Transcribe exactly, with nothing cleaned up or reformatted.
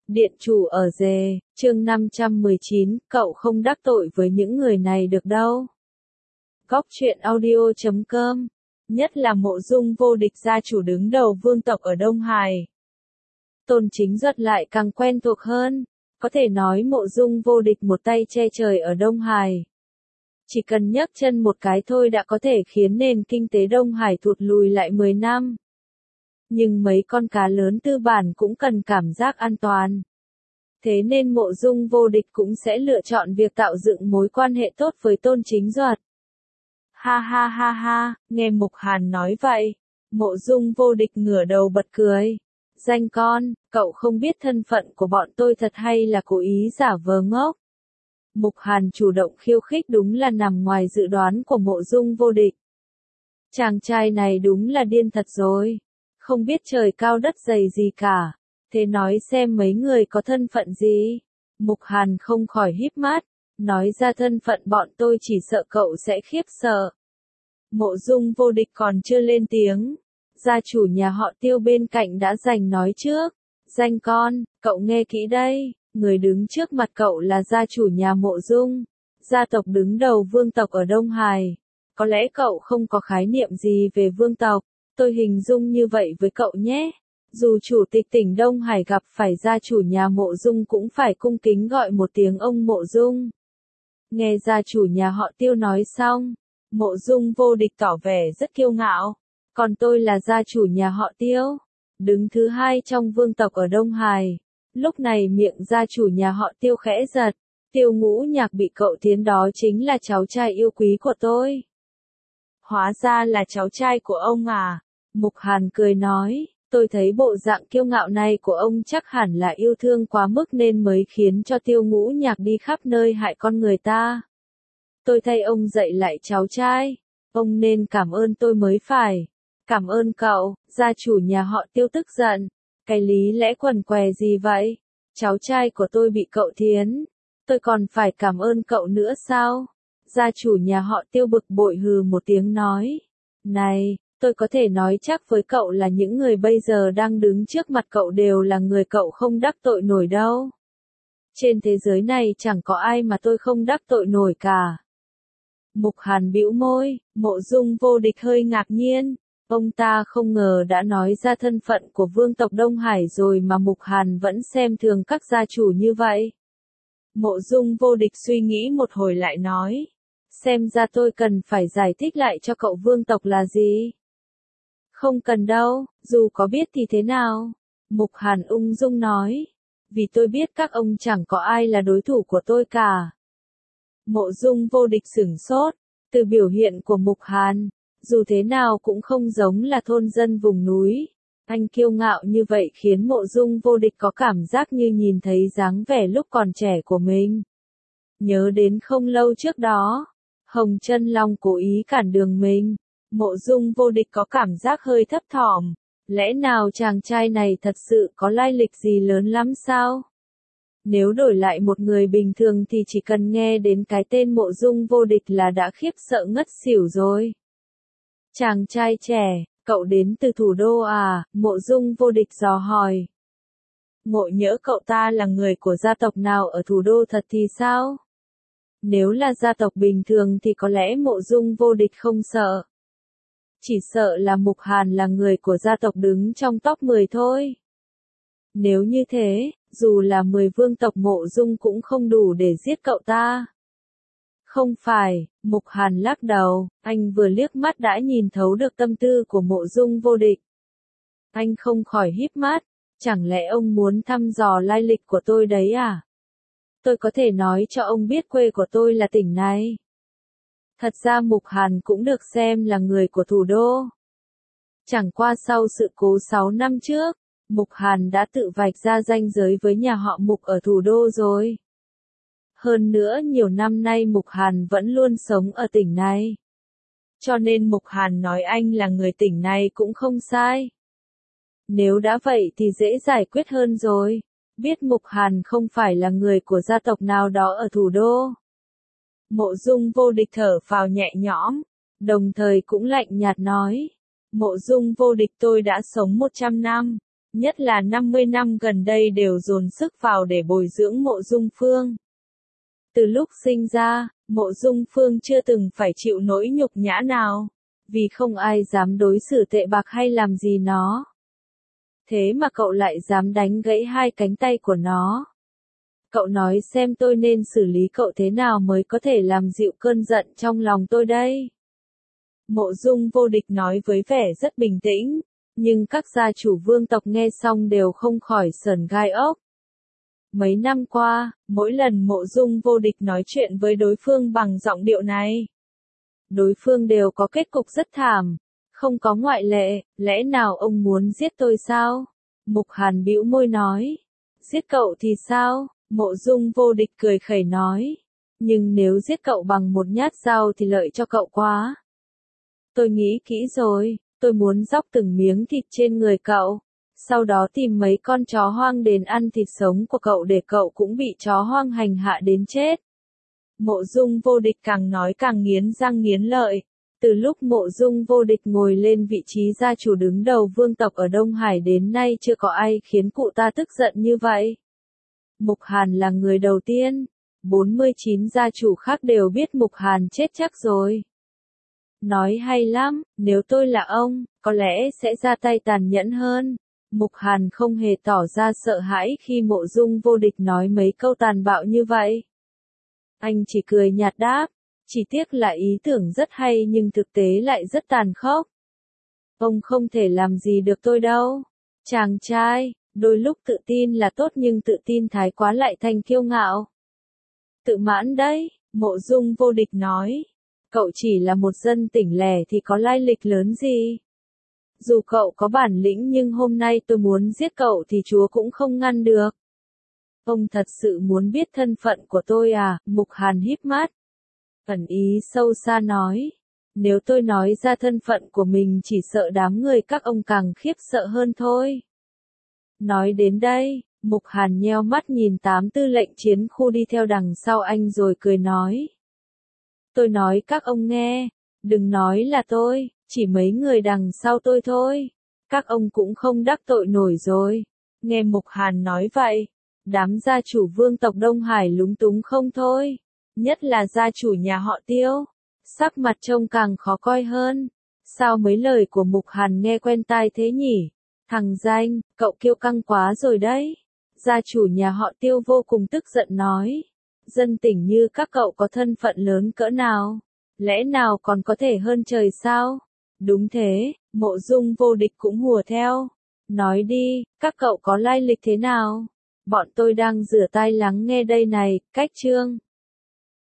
Điện chủ ở dề, chương năm trăm mười chín, cậu không đắc tội với những người này được đâu. Góc truyện audio chấm com, nhất là Mộ Dung vô địch gia chủ đứng đầu vương tộc ở Đông Hải. Tôn Chính Duật lại càng quen thuộc hơn, có thể nói Mộ Dung vô địch một tay che trời ở Đông Hải. Chỉ cần nhấc chân một cái thôi đã có thể khiến nền kinh tế Đông Hải thụt lùi lại mười năm. Nhưng mấy con cá lớn tư bản cũng cần cảm giác an toàn. Thế nên Mộ Dung vô địch cũng sẽ lựa chọn việc tạo dựng mối quan hệ tốt với Tôn Chính Duật. Ha ha ha ha, nghe Mục Hàn nói vậy, Mộ Dung vô địch ngửa đầu bật cười. Danh con, cậu không biết thân phận của bọn tôi thật hay là cố ý giả vờ ngốc? Mục Hàn chủ động khiêu khích đúng là nằm ngoài dự đoán của Mộ Dung vô địch. Chàng trai này đúng là điên thật rồi. Không biết trời cao đất dày gì cả. Thế nói xem mấy người có thân phận gì? Mục Hàn không khỏi híp mắt. Nói ra thân phận bọn tôi chỉ sợ cậu sẽ khiếp sợ. Mộ Dung vô địch còn chưa lên tiếng. Gia chủ nhà họ Tiêu bên cạnh đã giành nói trước. Danh con, cậu nghe kỹ đây. Người đứng trước mặt cậu là gia chủ nhà Mộ Dung. Gia tộc đứng đầu vương tộc ở Đông Hải. Có lẽ cậu không có khái niệm gì về vương tộc. Tôi hình dung như vậy với cậu nhé. Dù chủ tịch tỉnh Đông Hải gặp phải gia chủ nhà Mộ Dung cũng phải cung kính gọi một tiếng ông Mộ Dung. Nghe gia chủ nhà họ Tiêu nói xong, Mộ Dung vô địch tỏ vẻ rất kiêu ngạo. Còn tôi là gia chủ nhà họ Tiêu, đứng thứ hai trong vương tộc ở Đông Hải. Lúc này miệng gia chủ nhà họ Tiêu khẽ giật. Tiêu Ngũ Nhạc bị cậu tiến đó chính là cháu trai yêu quý của tôi. Hóa ra là cháu trai của ông à? Mục Hàn cười nói, tôi thấy bộ dạng kiêu ngạo này của ông chắc hẳn là yêu thương quá mức nên mới khiến cho Tiêu Ngũ Nhạc đi khắp nơi hại con người ta. Tôi thay ông dạy lại cháu trai, ông nên cảm ơn tôi mới phải. Cảm ơn cậu, gia chủ nhà họ Tiêu tức giận. Cái lý lẽ quần què gì vậy? Cháu trai của tôi bị cậu thiến, tôi còn phải cảm ơn cậu nữa sao? Gia chủ nhà họ Tiêu bực bội hừ một tiếng nói. Này, tôi có thể nói chắc với cậu là những người bây giờ đang đứng trước mặt cậu đều là người cậu không đắc tội nổi đâu. Trên thế giới này chẳng có ai mà tôi không đắc tội nổi cả. Mục Hàn bĩu môi, Mộ Dung vô địch hơi ngạc nhiên. Ông ta không ngờ đã nói ra thân phận của vương tộc Đông Hải rồi mà Mục Hàn vẫn xem thường các gia chủ như vậy. Mộ Dung vô địch suy nghĩ một hồi lại nói. Xem ra tôi cần phải giải thích lại cho cậu vương tộc là gì. Không cần đâu, dù có biết thì thế nào? Mục Hàn ung dung nói. Vì tôi biết các ông chẳng có ai là đối thủ của tôi cả. Mộ Dung vô địch sửng sốt. Từ biểu hiện của Mục Hàn, dù thế nào cũng không giống là thôn dân vùng núi. Anh kiêu ngạo như vậy khiến Mộ Dung vô địch có cảm giác như nhìn thấy dáng vẻ lúc còn trẻ của mình. Nhớ đến không lâu trước đó, Hồng Chân Long cố ý cản đường mình. Mộ Dung vô địch có cảm giác hơi thấp thỏm. Lẽ nào chàng trai này thật sự có lai lịch gì lớn lắm sao? Nếu đổi lại một người bình thường thì chỉ cần nghe đến cái tên Mộ Dung vô địch là đã khiếp sợ ngất xỉu rồi. Chàng trai trẻ, cậu đến từ thủ đô à? Mộ Dung vô địch dò hỏi. Ngộ nhỡ cậu ta là người của gia tộc nào ở thủ đô thật thì sao? Nếu là gia tộc bình thường thì có lẽ Mộ Dung vô địch không sợ. Chỉ sợ là Mục Hàn là người của gia tộc đứng trong top mười thôi. Nếu như thế, dù là mười vương tộc Mộ Dung cũng không đủ để giết cậu ta. Không phải, Mục Hàn lắc đầu, anh vừa liếc mắt đã nhìn thấu được tâm tư của Mộ Dung vô địch. Anh không khỏi híp mắt, chẳng lẽ ông muốn thăm dò lai lịch của tôi đấy à? Tôi có thể nói cho ông biết quê của tôi là tỉnh này. Thật ra Mục Hàn cũng được xem là người của thủ đô. Chẳng qua sau sự cố sáu năm trước, Mục Hàn đã tự vạch ra ranh giới với nhà họ Mục ở thủ đô rồi. Hơn nữa nhiều năm nay Mục Hàn vẫn luôn sống ở tỉnh này. Cho nên Mục Hàn nói anh là người tỉnh này cũng không sai. Nếu đã vậy thì dễ giải quyết hơn rồi. Biết Mục Hàn không phải là người của gia tộc nào đó ở thủ đô. Mộ Dung vô địch thở phào nhẹ nhõm, đồng thời cũng lạnh nhạt nói. Mộ Dung vô địch tôi đã sống một trăm năm, nhất là năm mươi năm gần đây đều dồn sức vào để bồi dưỡng Mộ Dung Phương. Từ lúc sinh ra, Mộ Dung Phương chưa từng phải chịu nỗi nhục nhã nào, vì không ai dám đối xử tệ bạc hay làm gì nó. Thế mà cậu lại dám đánh gãy hai cánh tay của nó. Cậu nói xem tôi nên xử lý cậu thế nào mới có thể làm dịu cơn giận trong lòng tôi đây. Mộ Dung Vô Địch nói với vẻ rất bình tĩnh, nhưng các gia chủ vương tộc nghe xong đều không khỏi sởn gai ốc. Mấy năm qua, mỗi lần Mộ Dung Vô Địch nói chuyện với đối phương bằng giọng điệu này, đối phương đều có kết cục rất thảm, không có ngoại lệ. Lẽ nào ông muốn giết tôi sao? Mục Hàn bĩu môi nói. Giết cậu thì sao? Mộ Dung Vô Địch cười khẩy nói. Nhưng nếu giết cậu bằng một nhát dao thì lợi cho cậu quá. Tôi nghĩ kỹ rồi, tôi muốn dóc từng miếng thịt trên người cậu, sau đó tìm mấy con chó hoang đến ăn thịt sống của cậu để cậu cũng bị chó hoang hành hạ đến chết. Mộ Dung Vô Địch càng nói càng nghiến răng nghiến lợi. Từ lúc Mộ Dung Vô Địch ngồi lên vị trí gia chủ đứng đầu vương tộc ở Đông Hải đến nay chưa có ai khiến cụ ta tức giận như vậy. Mục Hàn là người đầu tiên, bốn mươi chín gia chủ khác đều biết Mục Hàn chết chắc rồi. Nói hay lắm, nếu tôi là ông, có lẽ sẽ ra tay tàn nhẫn hơn. Mục Hàn không hề tỏ ra sợ hãi khi Mộ Dung Vô Địch nói mấy câu tàn bạo như vậy. Anh chỉ cười nhạt đáp, chỉ tiếc là ý tưởng rất hay nhưng thực tế lại rất tàn khốc. Ông không thể làm gì được tôi đâu. Chàng trai, đôi lúc tự tin là tốt nhưng tự tin thái quá lại thành kiêu ngạo. Tự mãn đấy, Mộ Dung Vô Địch nói. Cậu chỉ là một dân tỉnh lẻ thì có lai lịch lớn gì? Dù cậu có bản lĩnh nhưng hôm nay tôi muốn giết cậu thì Chúa cũng không ngăn được. Ông thật sự muốn biết thân phận của tôi à? Mục Hàn híp mắt. Ẩn ý sâu xa nói. Nếu tôi nói ra thân phận của mình chỉ sợ đám người các ông càng khiếp sợ hơn thôi. Nói đến đây, Mục Hàn nheo mắt nhìn tám tư lệnh chiến khu đi theo đằng sau anh rồi cười nói. Tôi nói các ông nghe, đừng nói là tôi, chỉ mấy người đằng sau tôi thôi. Các ông cũng không đắc tội nổi rồi. Nghe Mục Hàn nói vậy, đám gia chủ vương tộc Đông Hải lúng túng không thôi. Nhất là gia chủ nhà họ Tiêu. Sắc mặt trông càng khó coi hơn. Sao mấy lời của Mục Hàn nghe quen tai thế nhỉ? Thằng danh, cậu kiêu căng quá rồi đấy. Gia chủ nhà họ Tiêu vô cùng tức giận nói. Dân tỉnh như các cậu có thân phận lớn cỡ nào? Lẽ nào còn có thể hơn trời sao? Đúng thế, Mộ Dung Vô Địch cũng hùa theo. Nói đi, các cậu có lai lịch thế nào? Bọn tôi đang rửa tai lắng nghe đây này. Cách chương